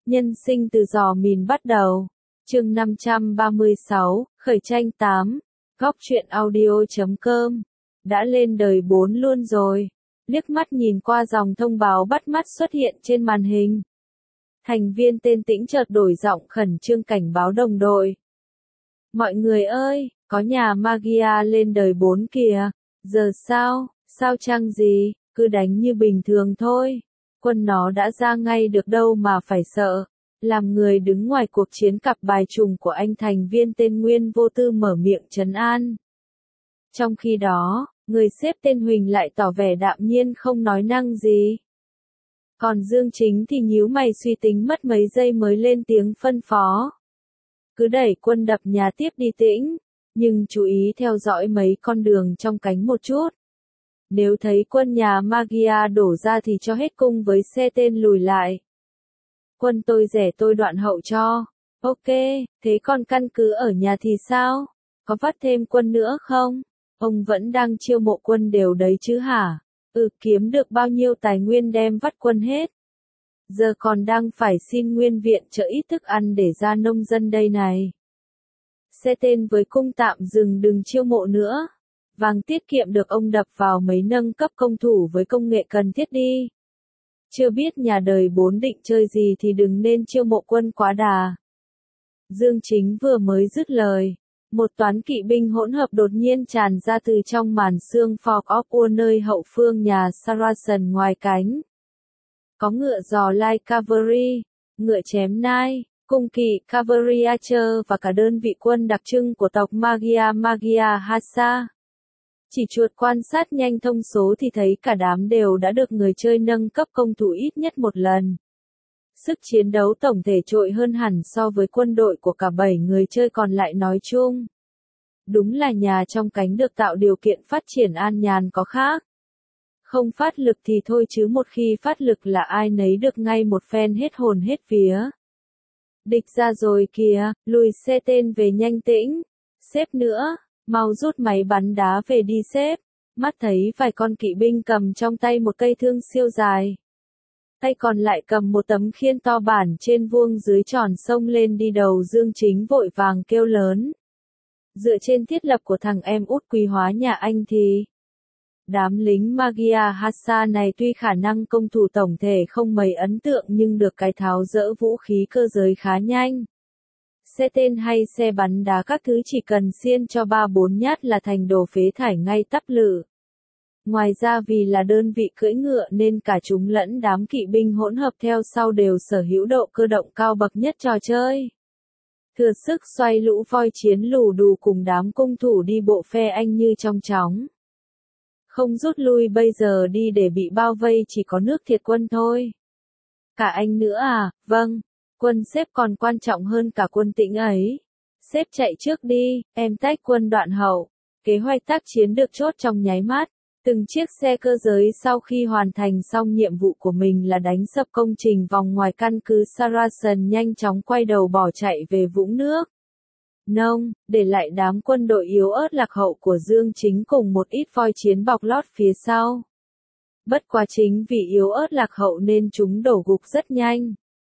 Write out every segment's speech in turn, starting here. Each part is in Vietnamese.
Nhân sinh từ giò mìn bắt đầu. Chương 536, khởi tranh 8. Góc truyện audio.com. Đã lên đời 4 luôn rồi. Liếc mắt nhìn qua dòng thông báo bắt mắt xuất hiện trên màn hình. Thành viên tên Tĩnh chợt đổi giọng khẩn trương cảnh báo đồng đội. Mọi người ơi, có nhà Magia lên đời 4 kìa. Giờ sao, sao chăng gì, cứ đánh như bình thường thôi. Quân nó đã ra ngay được đâu mà phải sợ. Làm người đứng ngoài cuộc chiến cặp bài trùng của anh thành viên tên Nguyên vô tư mở miệng trấn an. Trong khi đó, người xếp tên Huỳnh lại tỏ vẻ đạm nhiên không nói năng gì. Còn Dương Chính thì nhíu mày suy tính mất mấy giây mới lên tiếng phân phó. Cứ đẩy quân đập nhà tiếp đi Tĩnh, nhưng chú ý theo dõi mấy con đường trong cánh một chút. Nếu thấy quân nhà Magia đổ ra thì cho hết cung với xe tên lùi lại. Quân tôi rẻ tôi đoạn hậu cho. Ok, thế còn căn cứ ở nhà thì sao? Có vắt thêm quân nữa không? Ông vẫn đang chiêu mộ quân đều đấy chứ hả? Kiếm được bao nhiêu tài nguyên đem vắt quân hết. Giờ còn đang phải xin nguyên viện trợ ít thức ăn để ra nông dân đây này. Xe tên với cung tạm dừng đừng chiêu mộ nữa. Vàng tiết kiệm được ông đập vào mấy nâng cấp công thủ với công nghệ cần thiết đi. Chưa biết nhà đời 4 định chơi gì thì đừng nên chiêu mộ quân quá đà. Dương Chính vừa mới dứt lời. Một toán kỵ binh hỗn hợp đột nhiên tràn ra từ trong màn sương Fog of War nơi hậu phương nhà Saracen ngoài cánh. Có ngựa giò Light Cavalry, ngựa chém nai, cung kỵ Cavalry Archer và cả đơn vị quân đặc trưng của tộc Magia Hassa. Chỉ chuột quan sát nhanh thông số thì thấy cả đám đều đã được người chơi nâng cấp công thủ ít nhất một lần. Sức chiến đấu tổng thể trội hơn hẳn so với quân đội của cả 7 người chơi còn lại nói chung. Đúng là nhà trong cánh được tạo điều kiện phát triển an nhàn có khác. Không phát lực thì thôi chứ một khi phát lực là ai nấy được ngay một phen hết hồn hết vía. Địch ra rồi kìa, lùi xe tên về nhanh Tĩnh. Xếp nữa, mau rút máy bắn đá về đi xếp. Mắt thấy vài con kỵ binh cầm trong tay một cây thương siêu dài. Tay còn lại cầm một tấm khiên to bản trên vuông dưới tròn xông lên đi đầu Dương Chính vội vàng kêu lớn. Dựa trên thiết lập của thằng em út quý hóa nhà anh thì đám lính Magia Hassa này tuy khả năng công thủ tổng thể không mấy ấn tượng nhưng được cái tháo dỡ vũ khí cơ giới khá nhanh. Xe tên hay xe bắn đá các thứ chỉ cần xiên cho 3-4 nhát là thành đồ phế thải ngay tắp lự. Ngoài ra vì là đơn vị cưỡi ngựa nên cả chúng lẫn đám kỵ binh hỗn hợp theo sau đều sở hữu độ cơ động cao bậc nhất trò chơi. Thừa sức xoay lũ voi chiến lù đù cùng đám cung thủ đi bộ phe anh như trong chóng. Không rút lui bây giờ đi để bị bao vây chỉ có nước thiệt quân thôi. Cả anh nữa à, vâng, quân xếp còn quan trọng hơn cả quân Tĩnh ấy. Xếp chạy trước đi, em tách quân đoạn hậu. Kế hoạch tác chiến được chốt trong nháy mắt. Từng chiếc xe cơ giới sau khi hoàn thành xong nhiệm vụ của mình là đánh sập công trình vòng ngoài căn cứ Saracen nhanh chóng quay đầu bỏ chạy về vũng nước. Nông, để lại đám quân đội yếu ớt lạc hậu của Dương Chính cùng một ít voi chiến bọc lót phía sau. Bất quá chính vì yếu ớt lạc hậu nên chúng đổ gục rất nhanh.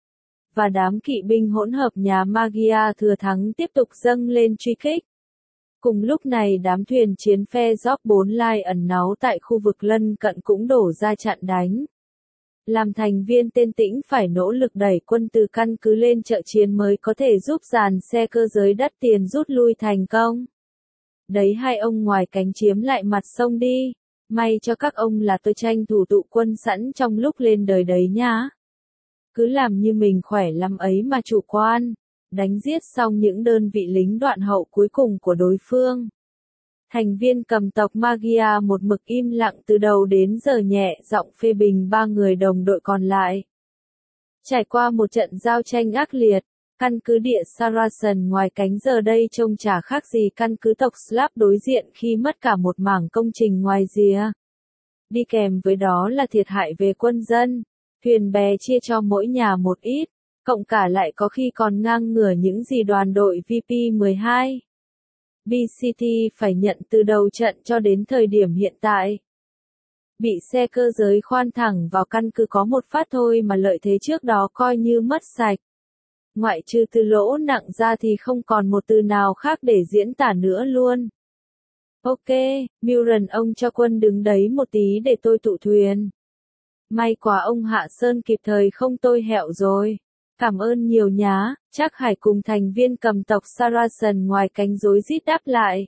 Và đám kỵ binh hỗn hợp nhà Magia thừa thắng tiếp tục dâng lên truy kích. Cùng lúc này đám thuyền chiến phe Job 4 Lai ẩn náu tại khu vực lân cận cũng đổ ra chặn đánh. Làm thành viên tên Tĩnh phải nỗ lực đẩy quân từ căn cứ lên chợ chiến mới có thể giúp dàn xe cơ giới đắt tiền rút lui thành công. Đấy hai ông ngoài cánh chiếm lại mặt sông đi. May cho các ông là tôi tranh thủ tụ quân sẵn trong lúc lên đời đấy nhá. Cứ làm như mình khỏe lắm ấy mà chủ quan. Đánh giết xong những đơn vị lính đoạn hậu cuối cùng của đối phương. Thành viên cầm tộc Magia một mực im lặng từ đầu đến giờ nhẹ giọng phê bình 3 người đồng đội còn lại. Trải qua một trận giao tranh ác liệt, căn cứ địa Saracen ngoài cánh giờ đây trông chả khác gì căn cứ tộc Slav đối diện khi mất cả một mảng công trình ngoài rìa. Đi kèm với đó là thiệt hại về quân dân, thuyền bè chia cho mỗi nhà một ít. Cộng cả lại có khi còn ngang ngửa những gì đoàn đội VP12. BCT phải nhận từ đầu trận cho đến thời điểm hiện tại. Bị xe cơ giới khoan thẳng vào căn cứ có một phát thôi mà lợi thế trước đó coi như mất sạch. Ngoại trừ từ lỗ nặng ra thì không còn một từ nào khác để diễn tả nữa luôn. Ok, Milren ông cho quân đứng đấy một tí để tôi tụ thuyền. May quá ông Hạ Sơn kịp thời không tôi hẹo rồi. Cảm ơn nhiều nhá, chắc Hải cùng thành viên cầm tộc Saracen ngoài cánh rối rít đáp lại.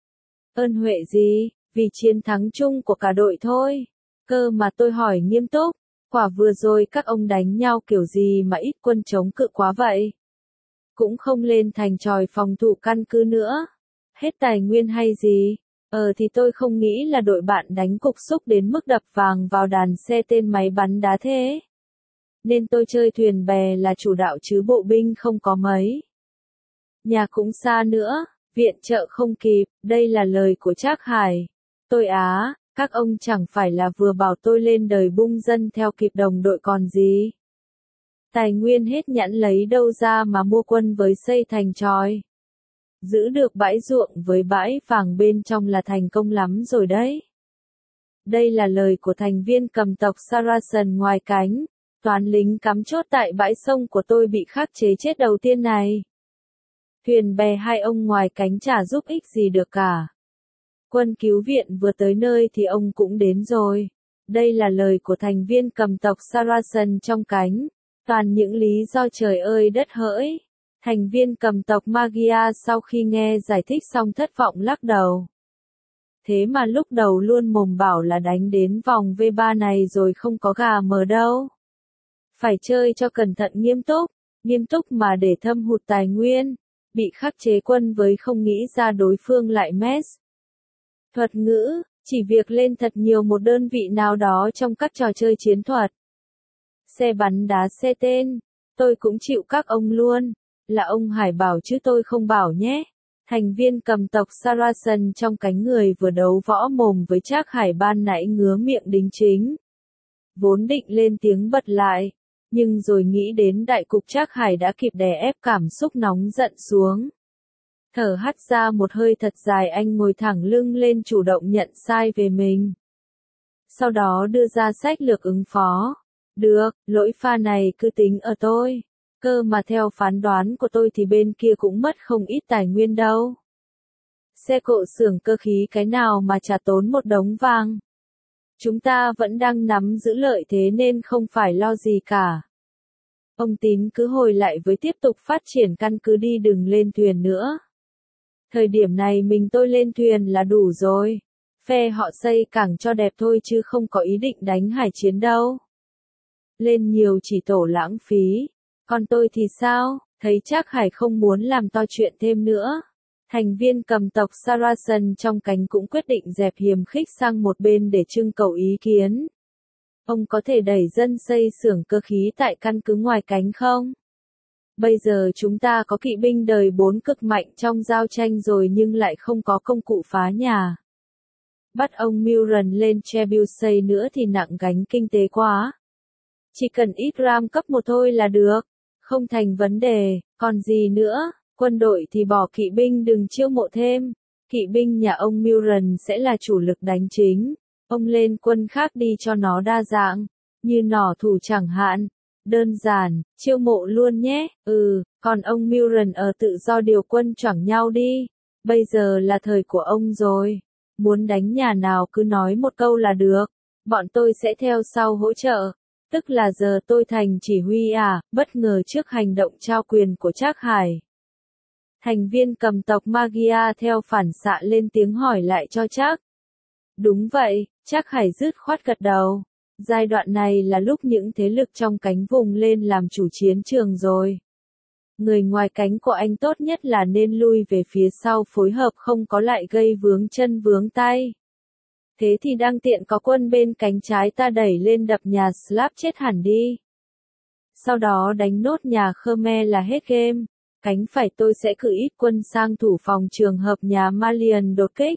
Ơn huệ gì, vì chiến thắng chung của cả đội thôi. Cơ mà tôi hỏi nghiêm túc, quả vừa rồi các ông đánh nhau kiểu gì mà ít quân chống cự quá vậy? Cũng không lên thành tròi phòng thủ căn cứ nữa. Hết tài nguyên hay gì? Thì tôi không nghĩ là đội bạn đánh cục xúc đến mức đập vàng vào đàn xe tên máy bắn đá thế. Nên tôi chơi thuyền bè là chủ đạo chứ bộ binh không có mấy. Nhà cũng xa nữa, viện trợ không kịp, đây là lời của Trác Hải. Tôi á, các ông chẳng phải là vừa bảo tôi lên đời bung dân theo kịp đồng đội còn gì. Tài nguyên hết nhãn lấy đâu ra mà mua quân với xây thành tròi. Giữ được bãi ruộng với bãi vàng bên trong là thành công lắm rồi đấy. Đây là lời của thành viên cầm tộc Saracen ngoài cánh. Toán lính cắm chốt tại bãi sông của tôi bị khắc chế chết đầu tiên này. Thuyền bè hai ông ngoài cánh chả giúp ích gì được cả. Quân cứu viện vừa tới nơi thì ông cũng đến rồi. Đây là lời của thành viên cầm tộc Saracen trong cánh. Toàn những lý do trời ơi đất hỡi. Thành viên cầm tộc Magia sau khi nghe giải thích xong thất vọng lắc đầu. Thế mà lúc đầu luôn mồm bảo là đánh đến vòng V3 này rồi không có gà mờ đâu. Phải chơi cho cẩn thận nghiêm túc mà để thâm hụt tài nguyên, bị khắc chế quân với không nghĩ ra đối phương lại mess. Thuật ngữ, chỉ việc lên thật nhiều một đơn vị nào đó trong các trò chơi chiến thuật. Xe bắn đá xe tên, tôi cũng chịu các ông luôn, là ông Hải bảo chứ tôi không bảo nhé. Thành viên cầm tộc Saracen trong cánh người vừa đấu võ mồm với Trác Hải ban nãy ngứa miệng đính chính. Vốn định lên tiếng bật lại. Nhưng rồi nghĩ đến đại cục Trác Hải đã kịp đè ép cảm xúc nóng giận xuống. Thở hắt ra một hơi thật dài anh ngồi thẳng lưng lên chủ động nhận sai về mình. Sau đó đưa ra sách lược ứng phó. Được, lỗi pha này cứ tính ở tôi. Cơ mà theo phán đoán của tôi thì bên kia cũng mất không ít tài nguyên đâu. Xe cộ xưởng cơ khí cái nào mà chả tốn một đống vàng. Chúng ta vẫn đang nắm giữ lợi thế nên không phải lo gì cả. Ông Tín cứ hồi lại với tiếp tục phát triển căn cứ đi đừng lên thuyền nữa. Thời điểm này mình tôi lên thuyền là đủ rồi. Phe họ xây cảng cho đẹp thôi chứ không có ý định đánh hải chiến đâu. Lên nhiều chỉ tổ lãng phí. Còn tôi thì sao? Thấy Trác Hải không muốn làm to chuyện thêm nữa. Thành viên cầm tộc Saracen trong cánh cũng quyết định dẹp hiềm khích sang một bên để trưng cầu ý kiến. Ông có thể đẩy dân xây xưởng cơ khí tại căn cứ ngoài cánh không? Bây giờ chúng ta có kỵ binh đời 4 cực mạnh trong giao tranh rồi nhưng lại không có công cụ phá nhà. Bắt ông Milren lên Trebuchet nữa thì nặng gánh kinh tế quá. Chỉ cần ít ram cấp 1 thôi là được. Không thành vấn đề, còn gì nữa, quân đội thì bỏ kỵ binh đừng chiêu mộ thêm. Kỵ binh nhà ông Milren sẽ là chủ lực đánh chính. Ông lên quân khác đi cho nó đa dạng, như nỏ thủ chẳng hạn. Đơn giản, chiêu mộ luôn nhé, còn ông Milren ở tự do điều quân choảng nhau đi. Bây giờ là thời của ông rồi. Muốn đánh nhà nào cứ nói một câu là được. Bọn tôi sẽ theo sau hỗ trợ. Tức là giờ tôi thành chỉ huy à, bất ngờ trước hành động trao quyền của Trác Hải. Thành viên cầm tộc Magia theo phản xạ lên tiếng hỏi lại cho Trác. Đúng vậy, Trác Hải dứt khoát gật đầu. Giai đoạn này là lúc những thế lực trong cánh vùng lên làm chủ chiến trường rồi. Người ngoài cánh của anh tốt nhất là nên lui về phía sau phối hợp không có lại gây vướng chân vướng tay. Thế thì đang tiện có quân bên cánh trái ta đẩy lên đập nhà Slav chết hẳn đi. Sau đó đánh nốt nhà Khmer là hết game. Cánh phải tôi sẽ cử ít quân sang thủ phòng trường hợp nhà Malian đột kích.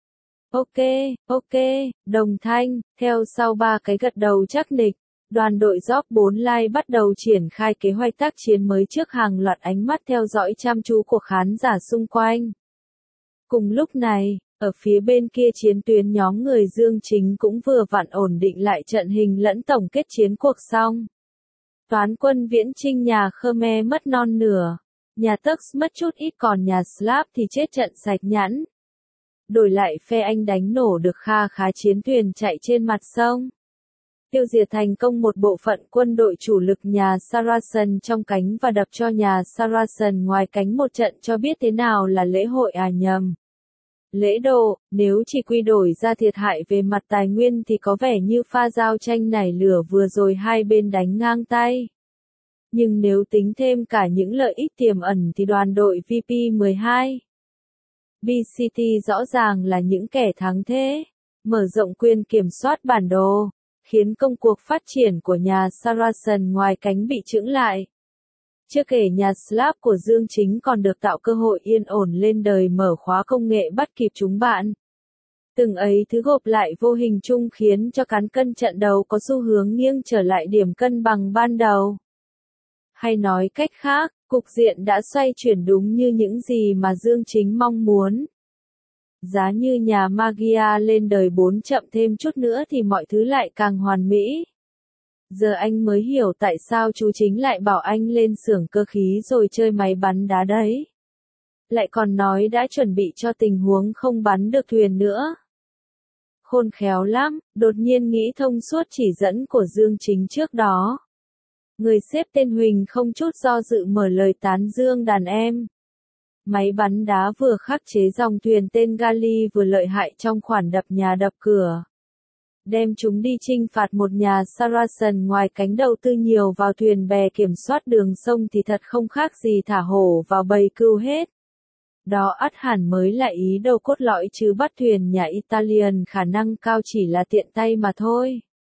Ok, đồng thanh, theo sau 3 cái gật đầu chắc nịch. Đoàn đội Job 4 Lai bắt đầu triển khai kế hoạch tác chiến mới trước hàng loạt ánh mắt theo dõi chăm chú của khán giả xung quanh. Cùng lúc này, Ở phía bên kia chiến tuyến nhóm người Dương Chính cũng vừa vặn ổn định lại trận hình lẫn tổng kết chiến cuộc xong. Toán quân Viễn Chinh nhà Khmer mất non nửa, nhà Turks mất chút ít còn nhà Slav thì chết trận sạch nhẵn. Đổi lại phe Anh đánh nổ được kha khá chiến thuyền chạy trên mặt sông. Tiêu diệt thành công một bộ phận quân đội chủ lực nhà Saracen trong cánh và đập cho nhà Saracen ngoài cánh một trận cho biết thế nào là lễ hội nhầm. Lễ độ, nếu chỉ quy đổi ra thiệt hại về mặt tài nguyên thì có vẻ như pha giao tranh nảy lửa vừa rồi hai bên đánh ngang tay. Nhưng nếu tính thêm cả những lợi ích tiềm ẩn thì đoàn đội VP12 BCT rõ ràng là những kẻ thắng thế, mở rộng quyền kiểm soát bản đồ, khiến công cuộc phát triển của nhà Saracen ngoài cánh bị chững lại. Chưa kể nhà Slav của Dương Chính còn được tạo cơ hội yên ổn lên đời mở khóa công nghệ bắt kịp chúng bạn. Từng ấy thứ gộp lại vô hình chung khiến cho cán cân trận đấu có xu hướng nghiêng trở lại điểm cân bằng ban đầu. Hay nói cách khác, cục diện đã xoay chuyển đúng như những gì mà Dương Chính mong muốn. Giá như nhà Magia lên đời 4 chậm thêm chút nữa thì mọi thứ lại càng hoàn mỹ. Giờ anh mới hiểu tại sao chú Chính lại bảo anh lên xưởng cơ khí rồi chơi máy bắn đá đấy. Lại còn nói đã chuẩn bị cho tình huống không bắn được thuyền nữa. Khôn khéo lắm, đột nhiên nghĩ thông suốt chỉ dẫn của Dương Chính trước đó. Người sếp tên Huỳnh không chút do dự mở lời tán dương đàn em. Máy bắn đá vừa khắc chế dòng thuyền tên Gali vừa lợi hại trong khoản đập nhà đập cửa. Đem chúng đi chinh phạt một nhà Saracen ngoài cánh đầu tư nhiều vào thuyền bè kiểm soát đường sông thì thật không khác gì thả hổ vào bầy cừu hết. Đó ắt hẳn mới là ý đồ cốt lõi chứ bắt thuyền nhà Italian khả năng cao chỉ là tiện tay mà thôi.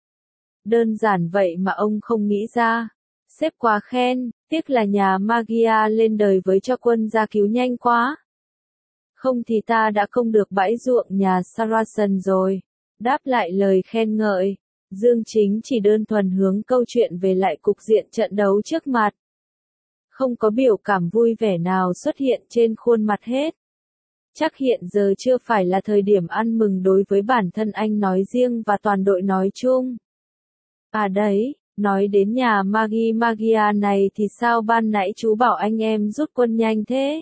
Đơn giản vậy mà ông không nghĩ ra. Sếp quá khen, tiếc là nhà Magia lên đời với cho quân ra cứu nhanh quá. Không thì ta đã không được bãi ruộng nhà Saracen rồi. Đáp lại lời khen ngợi, Dương Chính chỉ đơn thuần hướng câu chuyện về lại cục diện trận đấu trước mặt. Không có biểu cảm vui vẻ nào xuất hiện trên khuôn mặt hết. Chắc hiện giờ chưa phải là thời điểm ăn mừng đối với bản thân anh nói riêng và toàn đội nói chung. À đấy, nói đến nhà Magia này thì sao ban nãy chú bảo anh em rút quân nhanh thế?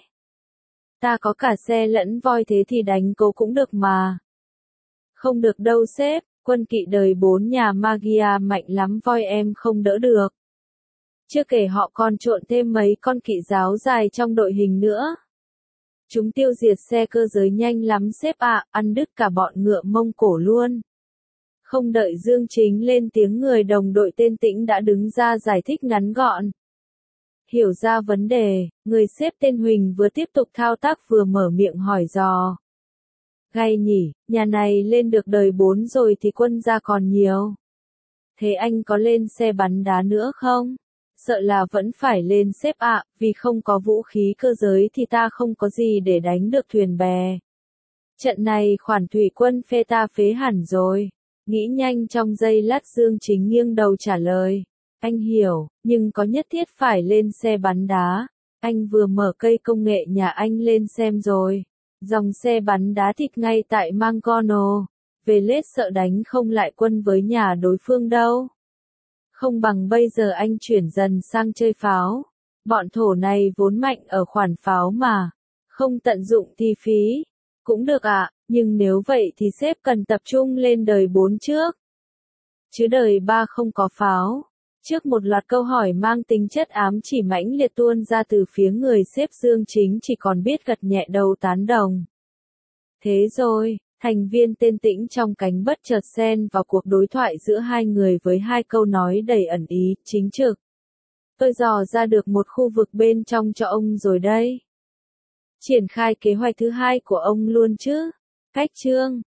Ta có cả xe lẫn voi thế thì đánh cố cũng được mà. Không được đâu sếp, quân kỵ đời 4 nhà Magia mạnh lắm voi em không đỡ được. Chưa kể họ còn trộn thêm mấy con kỵ giáo dài trong đội hình nữa. Chúng tiêu diệt xe cơ giới nhanh lắm sếp ạ, ăn đứt cả bọn ngựa Mông Cổ luôn. Không đợi Dương Chính lên tiếng người đồng đội tên Tĩnh đã đứng ra giải thích ngắn gọn. Hiểu ra vấn đề, người sếp tên Huỳnh vừa tiếp tục thao tác vừa mở miệng hỏi dò. Gay nhỉ, nhà này lên được đời 4 rồi thì quân ra còn nhiều. Thế anh có lên xe bắn đá nữa không? Sợ là vẫn phải lên sếp ạ, vì không có vũ khí cơ giới thì ta không có gì để đánh được thuyền bè. Trận này khoản thủy quân phê ta phế hẳn rồi. Nghĩ nhanh trong giây lát Dương Chính nghiêng đầu trả lời. Anh hiểu, nhưng có nhất thiết phải lên xe bắn đá. Anh vừa mở cây công nghệ nhà anh lên xem rồi. Dòng xe bắn đá thịt ngay tại Mangono. Về lết sợ đánh không lại quân với nhà đối phương đâu. Không bằng bây giờ anh chuyển dần sang chơi pháo. Bọn thổ này vốn mạnh ở khoản pháo mà. Không tận dụng thì phí. Cũng được ạ, nhưng nếu vậy thì sếp cần tập trung lên đời 4 trước. Chứ đời 3 không có pháo. Trước một loạt câu hỏi mang tính chất ám chỉ mãnh liệt tuôn ra từ phía người sếp Dương Chính chỉ còn biết gật nhẹ đầu tán đồng. Thế rồi, thành viên tên Tĩnh trong cánh bất chợt xen vào cuộc đối thoại giữa hai người với hai câu nói đầy ẩn ý, chính trực. Tôi dò ra được một khu vực bên trong cho ông rồi đây. Triển khai kế hoạch thứ hai của ông luôn chứ? Cách chương